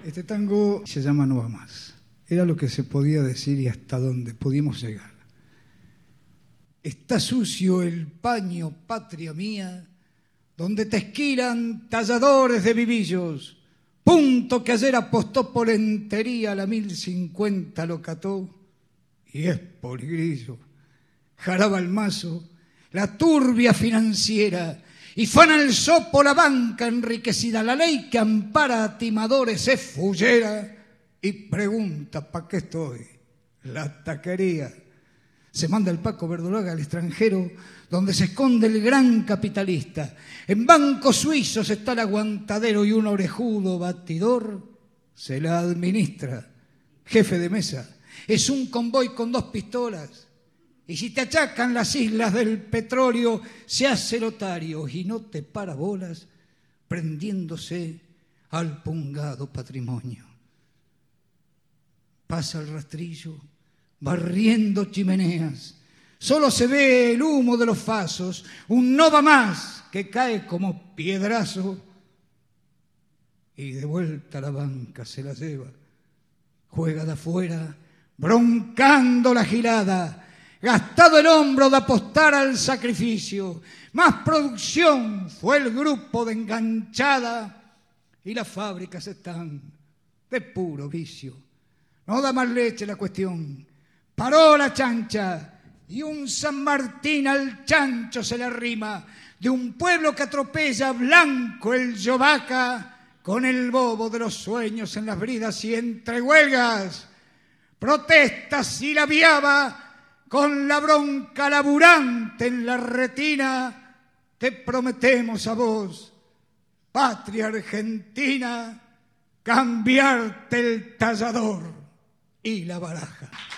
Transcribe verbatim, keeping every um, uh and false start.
Este tango se llama No va más. Era lo que se podía decir y hasta dónde pudimos llegar. Está sucio el paño, patria mía, donde te esquilan talladores de vivillos. Punto que ayer apostó por entería, la mil cincuenta lo cató y es poligrillo. Jaraba el mazo, la turbia financiera, y fana el sopo la banca enriquecida. La ley que ampara a timadores es fullera y pregunta ¿pa' qué estoy? La taquería. Se manda el Paco Verdolaga al extranjero, donde se esconde el gran capitalista. En bancos suizos está el aguantadero y un orejudo batidor se la administra. Jefe de mesa, es un convoy con dos pistolas. Y si te achacan las islas del petróleo, se hace notario y no te para bolas, prendiéndose al pungado patrimonio. Pasa el rastrillo, barriendo chimeneas. Solo se ve el humo de los fasos, un no va más que cae como piedrazo. Y de vuelta a la banca se la lleva. Juega de afuera, broncando la gilada. Gastado el hombro de apostar al sacrificio. Más producción fue el grupo de enganchada y las fábricas están de puro vicio. No da más leche la cuestión. Paró la chancha y un San Martín al chancho se le arrima. De un pueblo que atropella blanco el yovaca con el bobo de los sueños en las bridas y entre huelgas, protestas y la viaba. Con la bronca laburante en la retina, te prometemos a vos, patria argentina, cambiarte el tallador y la baraja.